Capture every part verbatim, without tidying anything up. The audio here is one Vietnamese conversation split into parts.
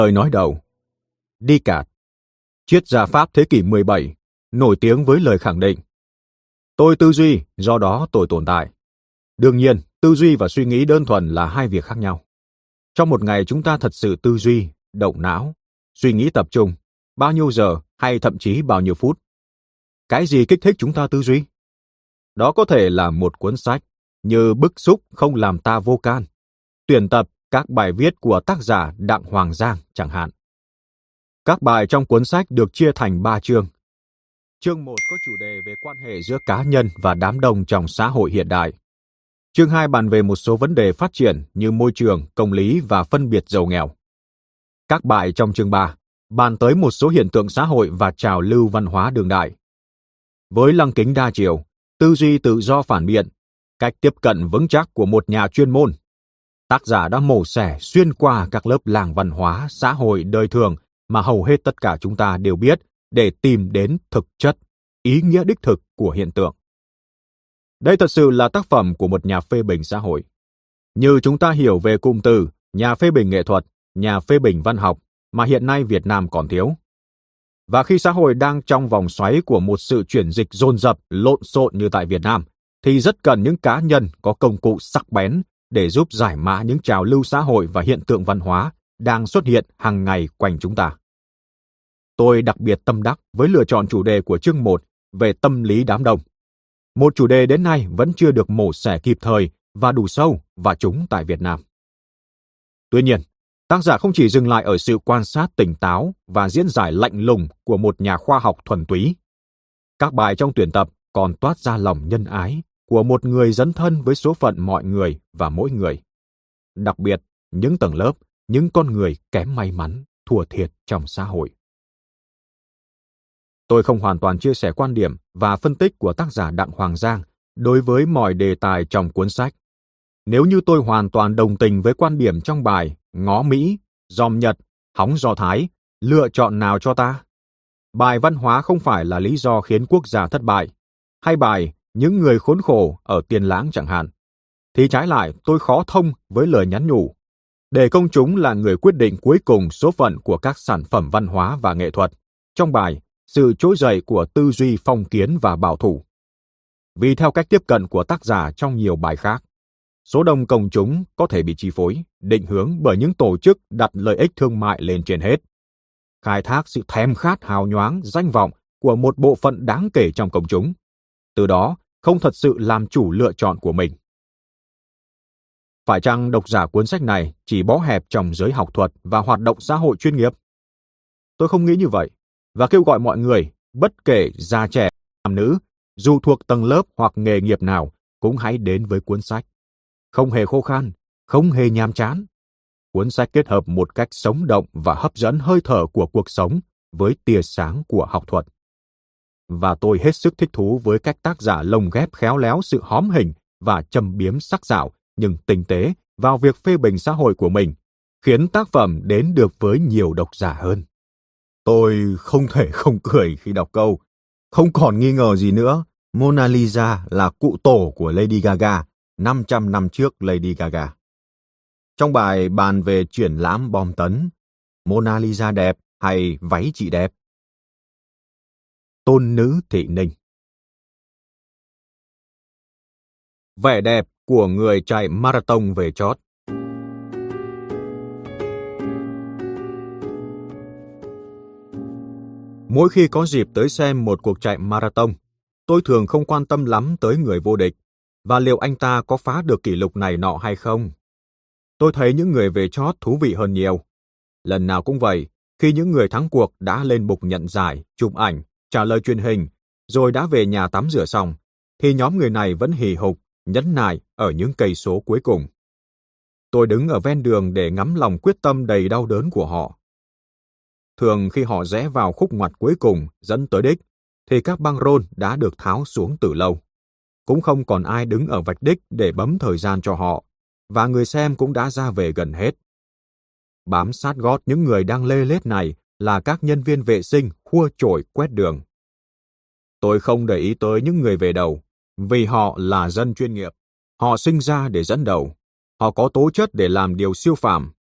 Lời nói đầu. Descartes, triết gia Pháp thế kỷ mười bảy, nổi tiếng với lời khẳng định: tôi tư duy, do đó tôi tồn tại. Đương nhiên, tư duy và suy nghĩ đơn thuần là hai việc khác nhau. Trong một ngày chúng ta thật sự tư duy, động não, suy nghĩ tập trung, bao nhiêu giờ hay thậm chí bao nhiêu phút? Cái gì kích thích chúng ta tư duy? Đó có thể là một cuốn sách, như Bức xúc không làm ta vô can, tuyển tập các bài viết của tác giả Đặng Hoàng Giang chẳng hạn. Các bài trong cuốn sách được chia thành ba chương. Chương một có chủ đề về quan hệ giữa cá nhân và đám đông trong xã hội hiện đại. Chương hai bàn về một số vấn đề phát triển như môi trường, công lý và phân biệt giàu nghèo. Các bài trong chương ba bàn tới một số hiện tượng xã hội và trào lưu văn hóa đương đại. Với lăng kính đa chiều, tư duy tự do phản biện, cách tiếp cận vững chắc của một nhà chuyên môn, tác giả đã mổ xẻ xuyên qua các lớp làng văn hóa, xã hội đời thường mà hầu hết tất cả chúng ta đều biết để tìm đến thực chất, ý nghĩa đích thực của hiện tượng. Đây thật sự là tác phẩm của một nhà phê bình xã hội. Như chúng ta hiểu về cụm từ nhà phê bình nghệ thuật, nhà phê bình văn học mà hiện nay Việt Nam còn thiếu. Và khi xã hội đang trong vòng xoáy của một sự chuyển dịch dồn dập, lộn xộn như tại Việt Nam, thì rất cần những cá nhân có công cụ sắc bén để giúp giải mã những trào lưu xã hội và hiện tượng văn hóa đang xuất hiện hàng ngày quanh chúng ta. Tôi đặc biệt tâm đắc với lựa chọn chủ đề của chương một về tâm lý đám đông. Một chủ đề đến nay vẫn chưa được mổ xẻ kịp thời và đủ sâu và trúng tại Việt Nam. Tuy nhiên, tác giả không chỉ dừng lại ở sự quan sát tỉnh táo và diễn giải lạnh lùng của một nhà khoa học thuần túy. Các bài trong tuyển tập còn toát ra lòng nhân ái của một người dấn thân với số phận mọi người và mỗi người. Đặc biệt, những tầng lớp, những con người kém may mắn, thua thiệt trong xã hội. Tôi không hoàn toàn chia sẻ quan điểm và phân tích của tác giả Đặng Hoàng Giang đối với mọi đề tài trong cuốn sách. Nếu như tôi hoàn toàn đồng tình với quan điểm trong bài Ngó Mỹ, Dòm Nhật, Hóng Do Thái, lựa chọn nào cho ta? Bài văn hóa không phải là lý do khiến quốc gia thất bại, hay bài Những người khốn khổ ở Tiên Lãng chẳng hạn, thì trái lại tôi khó thông với lời nhắn nhủ để công chúng là người quyết định cuối cùng số phận của các sản phẩm văn hóa và nghệ thuật, trong bài Sự trỗi dậy của tư duy phong kiến và bảo thủ. Vì theo cách tiếp cận của tác giả trong nhiều bài khác, số đông công chúng có thể bị chi phối, định hướng bởi những tổ chức đặt lợi ích thương mại lên trên hết, khai thác sự thèm khát hào nhoáng, danh vọng của một bộ phận đáng kể trong công chúng, từ đó không thật sự làm chủ lựa chọn của mình. Phải chăng độc giả cuốn sách này chỉ bó hẹp trong giới học thuật và hoạt động xã hội chuyên nghiệp? Tôi không nghĩ như vậy, và kêu gọi mọi người, bất kể già trẻ, nam nữ, dù thuộc tầng lớp hoặc nghề nghiệp nào, cũng hãy đến với cuốn sách. Không hề khô khan, không hề nhàm chán. Cuốn sách kết hợp một cách sống động và hấp dẫn hơi thở của cuộc sống với tia sáng của học thuật. Và tôi hết sức thích thú với cách tác giả lồng ghép khéo léo sự hóm hình và châm biếm sắc sảo nhưng tinh tế vào việc phê bình xã hội của mình, khiến tác phẩm đến được với nhiều độc giả hơn. Tôi không thể không cười khi đọc câu không còn nghi ngờ gì nữa, Mona Lisa là cụ tổ của Lady Gaga, năm trăm năm trước Lady Gaga. Trong bài bàn về triển lãm bom tấn, Mona Lisa đẹp hay váy chị đẹp? Tôn nữ Thị Ninh. Vẻ đẹp của người chạy marathon về chót. Mỗi khi có dịp tới xem một cuộc chạy marathon, tôi thường không quan tâm lắm tới người vô địch và liệu anh ta có phá được kỷ lục này nọ hay không. Tôi thấy những người về chót thú vị hơn nhiều. Lần nào cũng vậy, khi những người thắng cuộc đã lên bục nhận giải, chụp ảnh, trả lời truyền hình, rồi đã về nhà tắm rửa xong, thì nhóm người này vẫn hì hục, nhẫn nại ở những cây số cuối cùng. Tôi đứng ở ven đường để ngắm lòng quyết tâm đầy đau đớn của họ. Thường khi họ rẽ vào khúc ngoặt cuối cùng dẫn tới đích, thì các băng rôn đã được tháo xuống từ lâu. Cũng không còn ai đứng ở vạch đích để bấm thời gian cho họ, và người xem cũng đã ra về gần hết. Bám sát gót những người đang lê lết này là các nhân viên vệ sinh khua chổi quét đường. Tôi không để ý tới những người về đầu, vì họ là dân chuyên nghiệp. Họ sinh ra để dẫn đầu. Họ có tố chất để làm điều siêu phàm.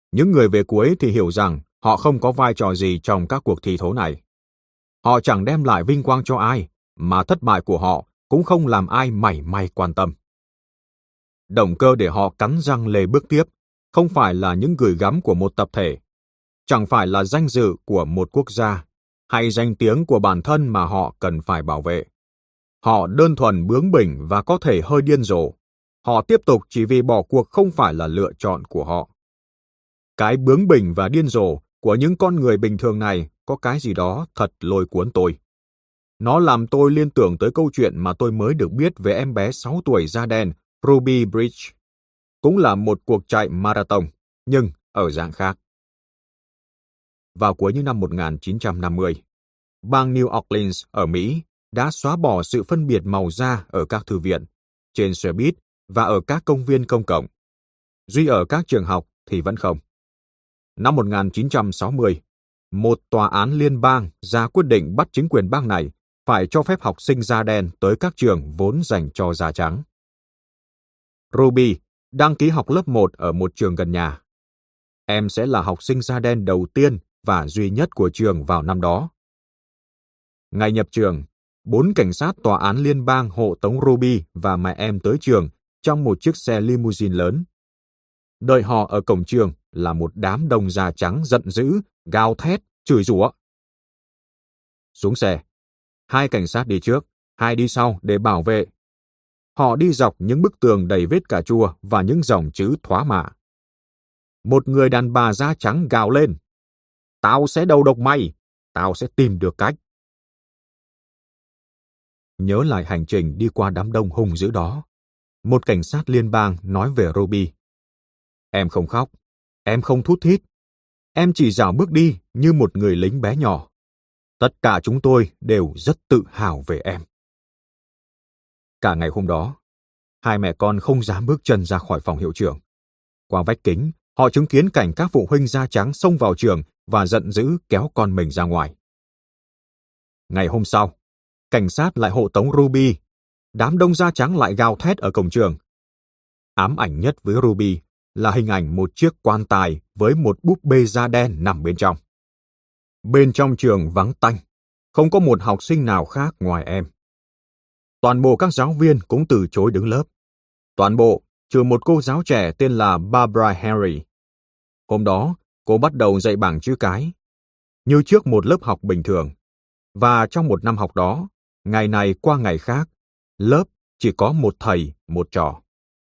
Những người về cuối thì hiểu rằng họ không có vai trò gì trong các cuộc thi thố này. Họ chẳng đem lại vinh quang cho ai, mà thất bại của họ cũng không làm ai mảy may quan tâm. Động cơ để họ cắn răng lề bước tiếp không phải là những gửi gắm của một tập thể, chẳng phải là danh dự của một quốc gia, hay danh tiếng của bản thân mà họ cần phải bảo vệ. Họ đơn thuần bướng bỉnh và có thể hơi điên rồ. Họ tiếp tục chỉ vì bỏ cuộc không phải là lựa chọn của họ. Cái bướng bỉnh và điên rồ của những con người bình thường này có cái gì đó thật lôi cuốn tôi. Nó làm tôi liên tưởng tới câu chuyện mà tôi mới được biết về em bé sáu tuổi da đen Ruby Bridge. Cũng là một cuộc chạy marathon, nhưng ở dạng khác. Vào cuối những năm một nghìn chín trăm năm mươi, bang New Orleans ở Mỹ đã xóa bỏ sự phân biệt màu da ở các thư viện, trên xe buýt và ở các công viên công cộng. Duy ở các trường học thì vẫn không. Năm một nghìn chín trăm sáu mươi, một tòa án liên bang ra quyết định bắt chính quyền bang này phải cho phép học sinh da đen tới các trường vốn dành cho da trắng. Ruby đăng ký học lớp một ở một trường gần nhà. Em sẽ là học sinh da đen đầu tiên và duy nhất của trường vào năm đó. Ngày nhập trường, bốn cảnh sát tòa án liên bang hộ tống Ruby và mẹ em tới trường trong một chiếc xe limousine lớn. Đợi họ ở cổng trường là một đám đông da trắng giận dữ, gào thét, chửi rủa. Xuống xe, hai cảnh sát đi trước, hai đi sau để bảo vệ. Họ đi dọc những bức tường đầy vết cà chua và những dòng chữ thoá mạ. Một người đàn bà da trắng gào lên: "Tao sẽ đầu độc mày, tao sẽ tìm được cách." Nhớ lại hành trình đi qua đám đông hung dữ đó, một cảnh sát liên bang nói về Ruby: "Em không khóc, em không thút thít, em chỉ rảo bước đi như một người lính bé nhỏ. Tất cả chúng tôi đều rất tự hào về em." Cả ngày hôm đó, hai mẹ con không dám bước chân ra khỏi phòng hiệu trưởng. Qua vách kính, họ chứng kiến cảnh các phụ huynh da trắng xông vào trường và giận dữ kéo con mình ra ngoài. Ngày hôm sau, cảnh sát lại hộ tống Ruby. Đám đông da trắng lại gào thét ở cổng trường. Ám ảnh nhất với Ruby là hình ảnh một chiếc quan tài với một búp bê da đen nằm bên trong. Bên trong trường vắng tanh, không có một học sinh nào khác ngoài em. Toàn bộ các giáo viên cũng từ chối đứng lớp. Toàn bộ, trừ một cô giáo trẻ tên là Barbara Henry. Hôm đó, cô bắt đầu dạy bảng chữ cái, như trước một lớp học bình thường. Và trong một năm học đó, ngày này qua ngày khác, lớp chỉ có một thầy, một trò.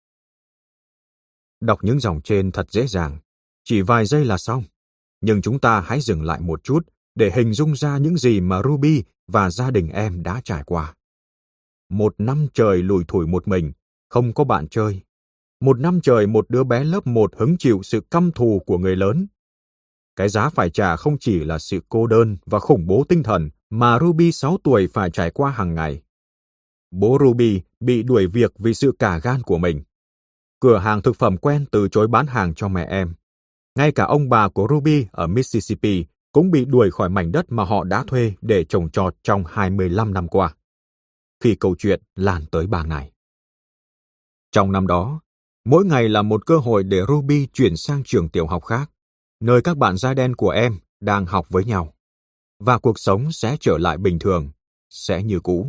Đọc những dòng trên thật dễ dàng, chỉ vài giây là xong. Nhưng chúng ta hãy dừng lại một chút để hình dung ra những gì mà Ruby và gia đình em đã trải qua. Một năm trời lủi thủi một mình, không có bạn chơi. Một năm trời một đứa bé lớp một hứng chịu sự căm thù của người lớn. Cái giá phải trả không chỉ là sự cô đơn và khủng bố tinh thần mà Ruby sáu tuổi phải trải qua hàng ngày. Bố Ruby bị đuổi việc vì sự cả gan của mình. Cửa hàng thực phẩm quen từ chối bán hàng cho mẹ em. Ngay cả ông bà của Ruby ở Mississippi cũng bị đuổi khỏi mảnh đất mà họ đã thuê để trồng trọt trong hai mươi lăm năm qua. Khi câu chuyện lan tới bang này. Trong năm đó, mỗi ngày là một cơ hội để Ruby chuyển sang trường tiểu học khác, nơi các bạn da đen của em đang học với nhau. Và cuộc sống sẽ trở lại bình thường, sẽ như cũ.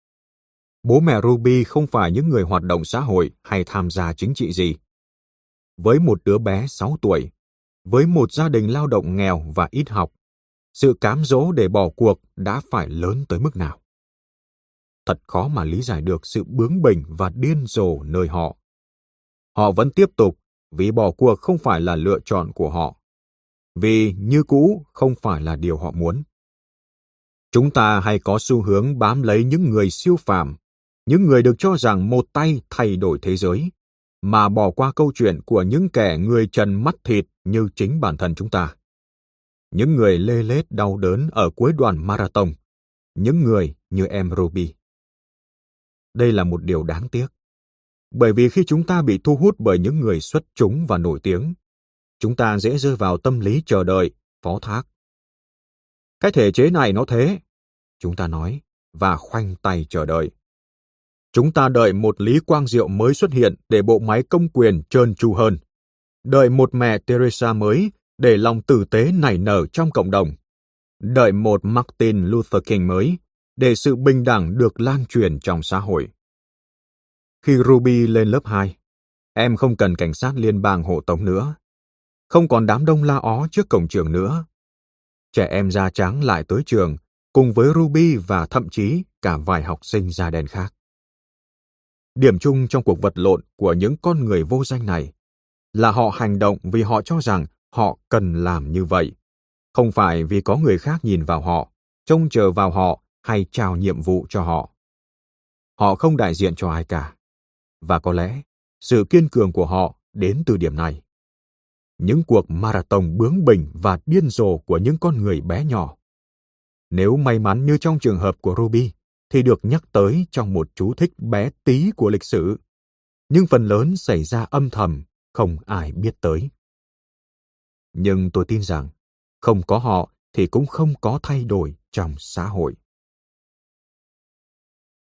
Bố mẹ Ruby không phải những người hoạt động xã hội hay tham gia chính trị gì. Với một đứa bé sáu tuổi, với một gia đình lao động nghèo và ít học, sự cám dỗ để bỏ cuộc đã phải lớn tới mức nào. Thật khó mà lý giải được sự bướng bỉnh và điên rồ nơi họ. Họ vẫn tiếp tục vì bỏ cuộc không phải là lựa chọn của họ. Vì như cũ không phải là điều họ muốn. Chúng ta hay có xu hướng bám lấy những người siêu phàm, những người được cho rằng một tay thay đổi thế giới, mà bỏ qua câu chuyện của những kẻ người trần mắt thịt như chính bản thân chúng ta. Những người lê lết đau đớn ở cuối đoạn marathon, những người như em Ruby. Đây là một điều đáng tiếc. Bởi vì khi chúng ta bị thu hút bởi những người xuất chúng và nổi tiếng, chúng ta dễ rơi vào tâm lý chờ đợi, phó thác. Cái thể chế này nó thế, chúng ta nói, và khoanh tay chờ đợi. Chúng ta đợi một Lý Quang Diệu mới xuất hiện để bộ máy công quyền trơn tru hơn. Đợi một mẹ Teresa mới để lòng tử tế nảy nở trong cộng đồng. Đợi một Martin Luther King mới để sự bình đẳng được lan truyền trong xã hội. Khi Ruby lên lớp hai, em không cần cảnh sát liên bang hộ tống nữa. Không còn đám đông la ó trước cổng trường nữa. Trẻ em da trắng lại tới trường, cùng với Ruby và thậm chí cả vài học sinh da đen khác. Điểm chung trong cuộc vật lộn của những con người vô danh này là họ hành động vì họ cho rằng họ cần làm như vậy, không phải vì có người khác nhìn vào họ, trông chờ vào họ hay trao nhiệm vụ cho họ. Họ không đại diện cho ai cả. Và có lẽ sự kiên cường của họ đến từ điểm này. Những cuộc marathon bướng bỉnh và điên rồ của những con người bé nhỏ. Nếu may mắn như trong trường hợp của Ruby, thì được nhắc tới trong một chú thích bé tí của lịch sử. Nhưng phần lớn xảy ra âm thầm, không ai biết tới. Nhưng tôi tin rằng, không có họ thì cũng không có thay đổi trong xã hội.